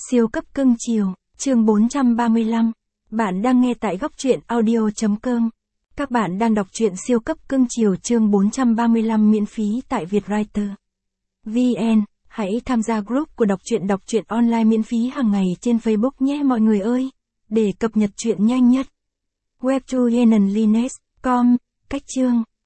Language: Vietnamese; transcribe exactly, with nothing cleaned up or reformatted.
Siêu cấp cưng chiều, chương bốn trăm ba mươi lăm. Bạn đang nghe tại góc truyện audio chấm com. Các bạn đang đọc truyện siêu cấp cưng chiều chương bốn trăm ba mươi lăm miễn phí tại Vietwriter. vê en, hãy tham gia group của đọc truyện đọc truyện online miễn phí hàng ngày trên Facebook nhé mọi người ơi, để cập nhật truyện nhanh nhất. webtoyenenliness chấm com, cách chương.